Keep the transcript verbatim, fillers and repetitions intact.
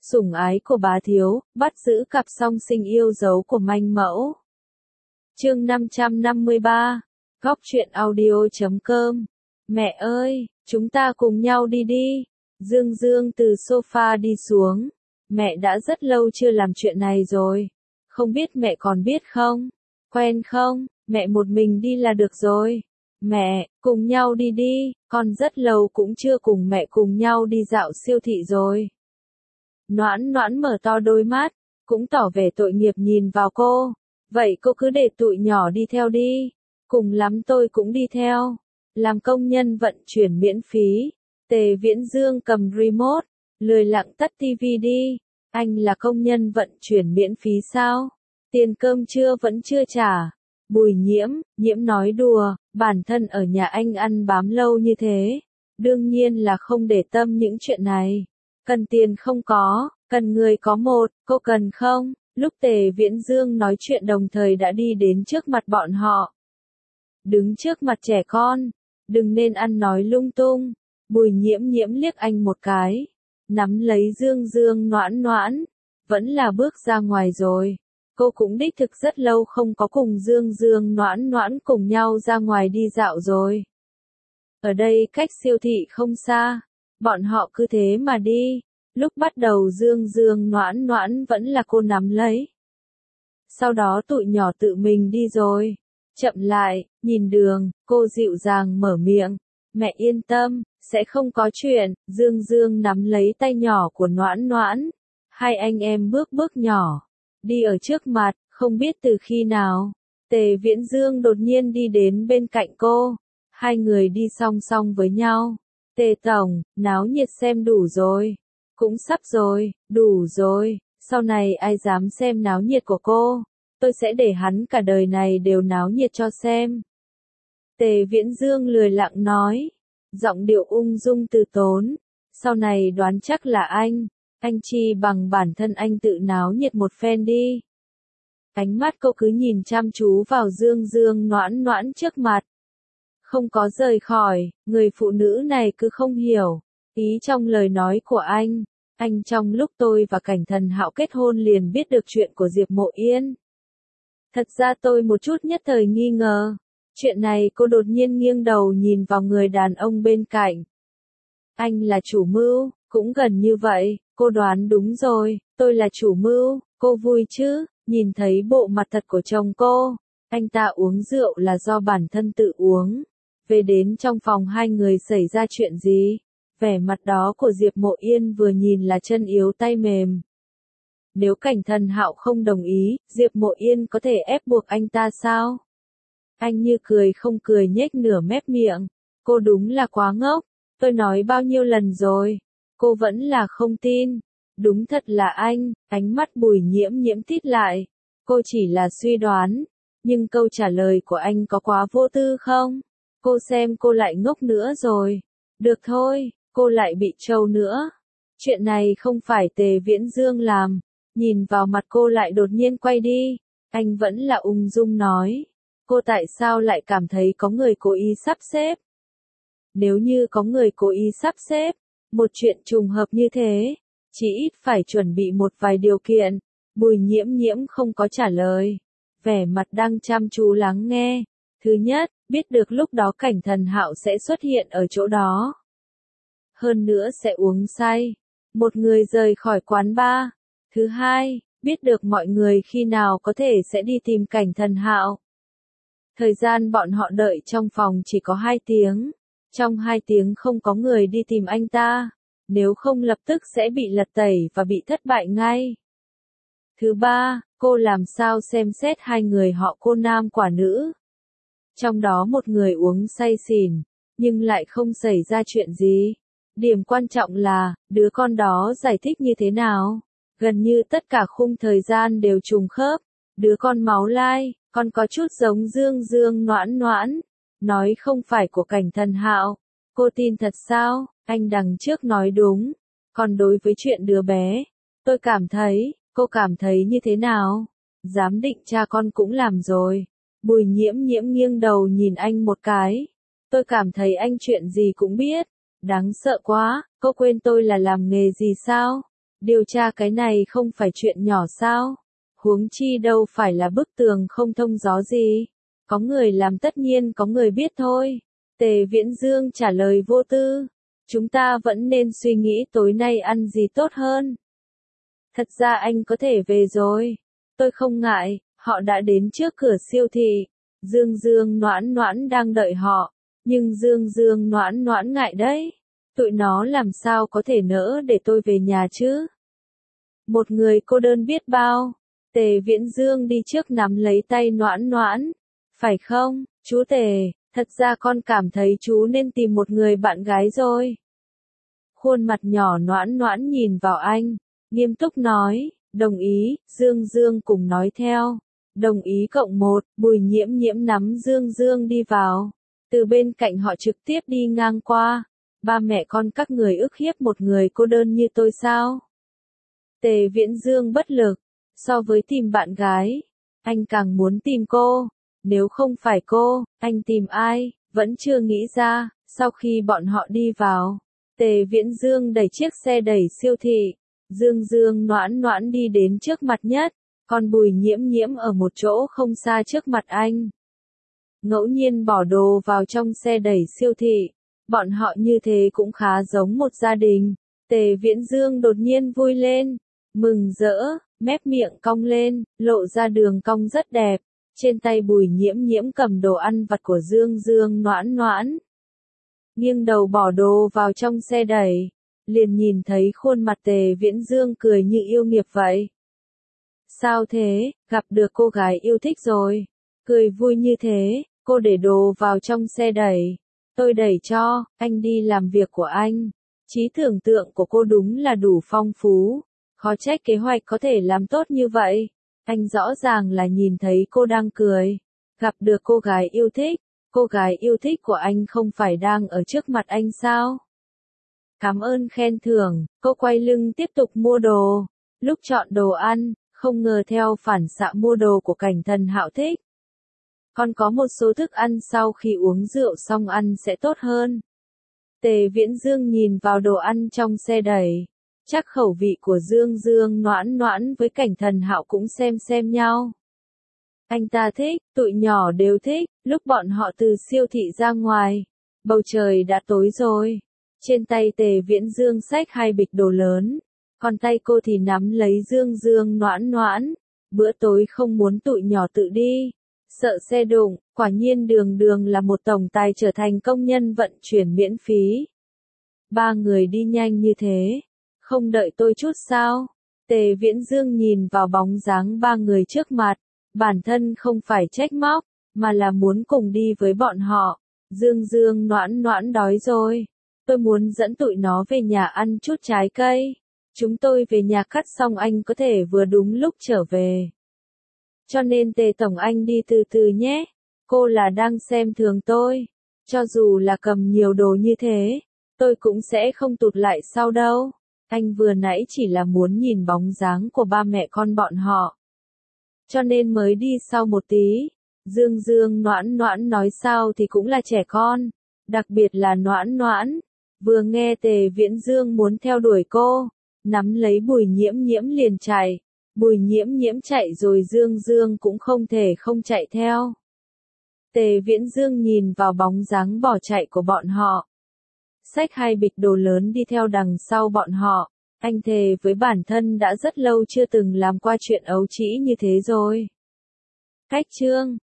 sủng ái của bá thiếu, bắt giữ cặp song sinh yêu dấu của manh mẫu. Chương năm trăm năm mươi ba, Góc truyện audio chấm com. Mẹ ơi, chúng ta cùng nhau đi đi. Dương Dương từ sofa đi xuống. Mẹ đã rất lâu chưa làm chuyện này rồi. Không biết mẹ còn biết không? Quen không? Mẹ một mình đi là được rồi. Mẹ, cùng nhau đi đi, con rất lâu cũng chưa cùng mẹ cùng nhau đi dạo siêu thị rồi. Noãn Noãn mở to đôi mắt, cũng tỏ vẻ tội nghiệp nhìn vào cô. Vậy cô cứ để tụi nhỏ đi theo đi. Cùng lắm tôi cũng đi theo. Làm công nhân vận chuyển miễn phí. Tề Viễn Dương cầm remote, lười lặng tắt tivi đi. Anh là công nhân vận chuyển miễn phí sao? Tiền cơm trưa vẫn chưa trả. Bùi Nhiễm, Nhiễm nói đùa, bản thân ở nhà anh ăn bám lâu như thế. Đương nhiên là không để tâm những chuyện này. Cần tiền không có, cần người có một, cô cần không? Lúc Tề Viễn Dương nói chuyện đồng thời đã đi đến trước mặt bọn họ. Đứng trước mặt trẻ con, đừng nên ăn nói lung tung. Bùi Nhiễm Nhiễm liếc anh một cái, nắm lấy Dương Dương Noãn Noãn, vẫn là bước ra ngoài rồi. Cô cũng đích thực rất lâu không có cùng Dương Dương Noãn Noãn cùng nhau ra ngoài đi dạo rồi. Ở đây cách siêu thị không xa, bọn họ cứ thế mà đi. Lúc bắt đầu Dương Dương Noãn Noãn vẫn là cô nắm lấy. Sau đó tụi nhỏ tự mình đi rồi. Chậm lại, nhìn đường, cô dịu dàng mở miệng. Mẹ yên tâm, sẽ không có chuyện. Dương Dương nắm lấy tay nhỏ của Noãn Noãn. Hai anh em bước bước nhỏ. Đi ở trước mặt, không biết từ khi nào. Tề Viễn Dương đột nhiên đi đến bên cạnh cô. Hai người đi song song với nhau. Tề Tổng, náo nhiệt xem đủ rồi. Cũng sắp rồi, đủ rồi. Sau này ai dám xem náo nhiệt của cô. Tôi sẽ để hắn cả đời này đều náo nhiệt cho xem. Tề Viễn Dương lười lặng nói. Giọng điệu ung dung từ tốn. Sau này đoán chắc là anh. Anh chi bằng bản thân anh tự náo nhiệt một phen đi. Ánh mắt cô cứ nhìn chăm chú vào Dương Dương Noãn Noãn trước mặt. Không có rời khỏi, người phụ nữ này cứ không hiểu. Ý trong lời nói của anh. Anh trong lúc tôi và Cảnh Thần Hạo kết hôn liền biết được chuyện của Diệp Mộ Yên. Thật ra tôi một chút nhất thời nghi ngờ. Chuyện này cô đột nhiên nghiêng đầu nhìn vào người đàn ông bên cạnh. Anh là chủ mưu, cũng gần như vậy, cô đoán đúng rồi, tôi là chủ mưu, cô vui chứ, nhìn thấy bộ mặt thật của chồng cô. Anh ta uống rượu là do bản thân tự uống. Về đến trong phòng hai người xảy ra chuyện gì? Vẻ mặt đó của Diệp Mộ Yên vừa nhìn là chân yếu tay mềm. Nếu Cảnh Thần Hạo không đồng ý, Diệp Mộ Yên có thể ép buộc anh ta sao? Anh như cười không cười nhếch nửa mép miệng. Cô đúng là quá ngốc. Tôi nói bao nhiêu lần rồi. Cô vẫn là không tin. Đúng thật là anh. Ánh mắt Bùi Nhiễm Nhiễm tít lại. Cô chỉ là suy đoán. Nhưng câu trả lời của anh có quá vô tư không? Cô xem cô lại ngốc nữa rồi. Được thôi, cô lại bị trâu nữa. Chuyện này không phải Tề Viễn Dương làm. Nhìn vào mặt cô lại đột nhiên quay đi. Anh vẫn là ung dung nói. Cô tại sao lại cảm thấy có người cố ý sắp xếp? Nếu như có người cố ý sắp xếp, một chuyện trùng hợp như thế, chỉ ít phải chuẩn bị một vài điều kiện. Bùi Nhiễm Nhiễm không có trả lời. Vẻ mặt đang chăm chú lắng nghe. Thứ nhất, biết được lúc đó Cảnh Thần Hạo sẽ xuất hiện ở chỗ đó. Hơn nữa sẽ uống say. Một người rời khỏi quán bar. Thứ hai, biết được mọi người khi nào có thể sẽ đi tìm Cảnh Thần Hạo. Thời gian bọn họ đợi trong phòng chỉ có hai tiếng. Trong hai tiếng không có người đi tìm anh ta. Nếu không lập tức sẽ bị lật tẩy và bị thất bại ngay. Thứ ba, cô làm sao xem xét hai người họ cô nam quả nữ. Trong đó một người uống say xỉn, nhưng lại không xảy ra chuyện gì. Điểm quan trọng là, đứa con đó giải thích như thế nào. Gần như tất cả khung thời gian đều trùng khớp. Đứa con máu lai, con có chút giống Dương Dương Noãn Noãn. Nói không phải của Cảnh Thần Hạo. Cô tin thật sao? Anh đằng trước nói đúng. Còn đối với chuyện đứa bé, tôi cảm thấy, cô cảm thấy như thế nào? Giám định cha con cũng làm rồi. Bùi Nhiễm Nhiễm nghiêng đầu nhìn anh một cái. Tôi cảm thấy anh chuyện gì cũng biết. Đáng sợ quá, cô quên tôi là làm nghề gì sao? Điều tra cái này không phải chuyện nhỏ sao? Huống chi đâu phải là bức tường không thông gió gì. Có người làm tất nhiên có người biết thôi. Tề Viễn Dương trả lời vô tư. Chúng ta vẫn nên suy nghĩ tối nay ăn gì tốt hơn. Thật ra anh có thể về rồi. Tôi không ngại, họ đã đến trước cửa siêu thị. Dương Dương Noãn Noãn đang đợi họ. Nhưng Dương Dương Noãn Noãn ngại đấy. Tụi nó làm sao có thể nỡ để tôi về nhà chứ? Một người cô đơn biết bao. Tề Viễn Dương đi trước nắm lấy tay Noãn Noãn. Phải không, chú Tề, thật ra con cảm thấy chú nên tìm một người bạn gái rồi. Khuôn mặt nhỏ Noãn Noãn nhìn vào anh, nghiêm túc nói, đồng ý, Dương Dương cùng nói theo. Đồng ý cộng một, Bùi Nhiễm Nhiễm nắm Dương Dương đi vào. Từ bên cạnh họ trực tiếp đi ngang qua. Ba mẹ con các người ức hiếp một người cô đơn như tôi sao? Tề Viễn Dương bất lực. So với tìm bạn gái, anh càng muốn tìm cô. Nếu không phải cô, anh tìm ai? Vẫn chưa nghĩ ra. Sau khi bọn họ đi vào, Tề Viễn Dương đẩy chiếc xe đẩy siêu thị. Dương Dương Noãn Noãn đi đến trước mặt nhất. Còn Bùi Nhiễm Nhiễm ở một chỗ không xa trước mặt anh. Ngẫu nhiên bỏ đồ vào trong xe đẩy siêu thị. Bọn họ như thế cũng khá giống một gia đình. Tề Viễn Dương đột nhiên vui lên. Mừng rỡ, mép miệng cong lên, lộ ra đường cong rất đẹp. Trên tay Bùi Nhiễm Nhiễm cầm đồ ăn vặt của Dương Dương Noãn Noãn. Nghiêng đầu bỏ đồ vào trong xe đẩy. Liền nhìn thấy khuôn mặt Tề Viễn Dương cười như yêu nghiệt vậy. Sao thế, gặp được cô gái yêu thích rồi. Cười vui như thế, cô để đồ vào trong xe đẩy. Tôi đẩy cho, anh đi làm việc của anh. Trí tưởng tượng của cô đúng là đủ phong phú. Khó trách kế hoạch có thể làm tốt như vậy. Anh rõ ràng là nhìn thấy cô đang cười. Gặp được cô gái yêu thích. Cô gái yêu thích của anh không phải đang ở trước mặt anh sao? Cảm ơn khen thưởng, cô quay lưng tiếp tục mua đồ. Lúc chọn đồ ăn, không ngờ theo phản xạ mua đồ của Cảnh Thần Hạo thích. Còn có một số thức ăn sau khi uống rượu xong ăn sẽ tốt hơn. Tề Viễn Dương nhìn vào đồ ăn trong xe đẩy. Chắc khẩu vị của Dương Dương Noãn Noãn với Cảnh Thần Hạo cũng xem xem nhau. Anh ta thích, tụi nhỏ đều thích. Lúc bọn họ từ siêu thị ra ngoài, bầu trời đã tối rồi. Trên tay Tề Viễn Dương xách hai bịch đồ lớn. Còn tay cô thì nắm lấy Dương Dương Noãn Noãn. Bữa tối không muốn tụi nhỏ tự đi. Sợ xe đụng, quả nhiên Đường Đường là một tổng tài trở thành công nhân vận chuyển miễn phí. Ba người đi nhanh như thế. Không đợi tôi chút sao? Tề Viễn Dương nhìn vào bóng dáng ba người trước mặt. Bản thân không phải trách móc, mà là muốn cùng đi với bọn họ. Dương Dương Noãn Noãn đói rồi. Tôi muốn dẫn tụi nó về nhà ăn chút trái cây. Chúng tôi về nhà cắt xong anh có thể vừa đúng lúc trở về. Cho nên Tề Tổng anh đi từ từ nhé. Cô là đang xem thường tôi. Cho dù là cầm nhiều đồ như thế, tôi cũng sẽ không tụt lại sau đâu. Anh vừa nãy chỉ là muốn nhìn bóng dáng của ba mẹ con bọn họ. Cho nên mới đi sau một tí. Dương Dương Noãn Noãn nói sao thì cũng là trẻ con. Đặc biệt là Noãn Noãn. Vừa nghe Tề Viễn Dương muốn theo đuổi cô, nắm lấy Bùi Nhiễm Nhiễm liền chạy. Bùi Nhiễm Nhiễm chạy rồi Dương Dương cũng không thể không chạy theo. Tề Viễn Dương nhìn vào bóng dáng bỏ chạy của bọn họ. Xách hai bịch đồ lớn đi theo đằng sau bọn họ. Anh thề với bản thân đã rất lâu chưa từng làm qua chuyện ấu trĩ như thế rồi. Cách chương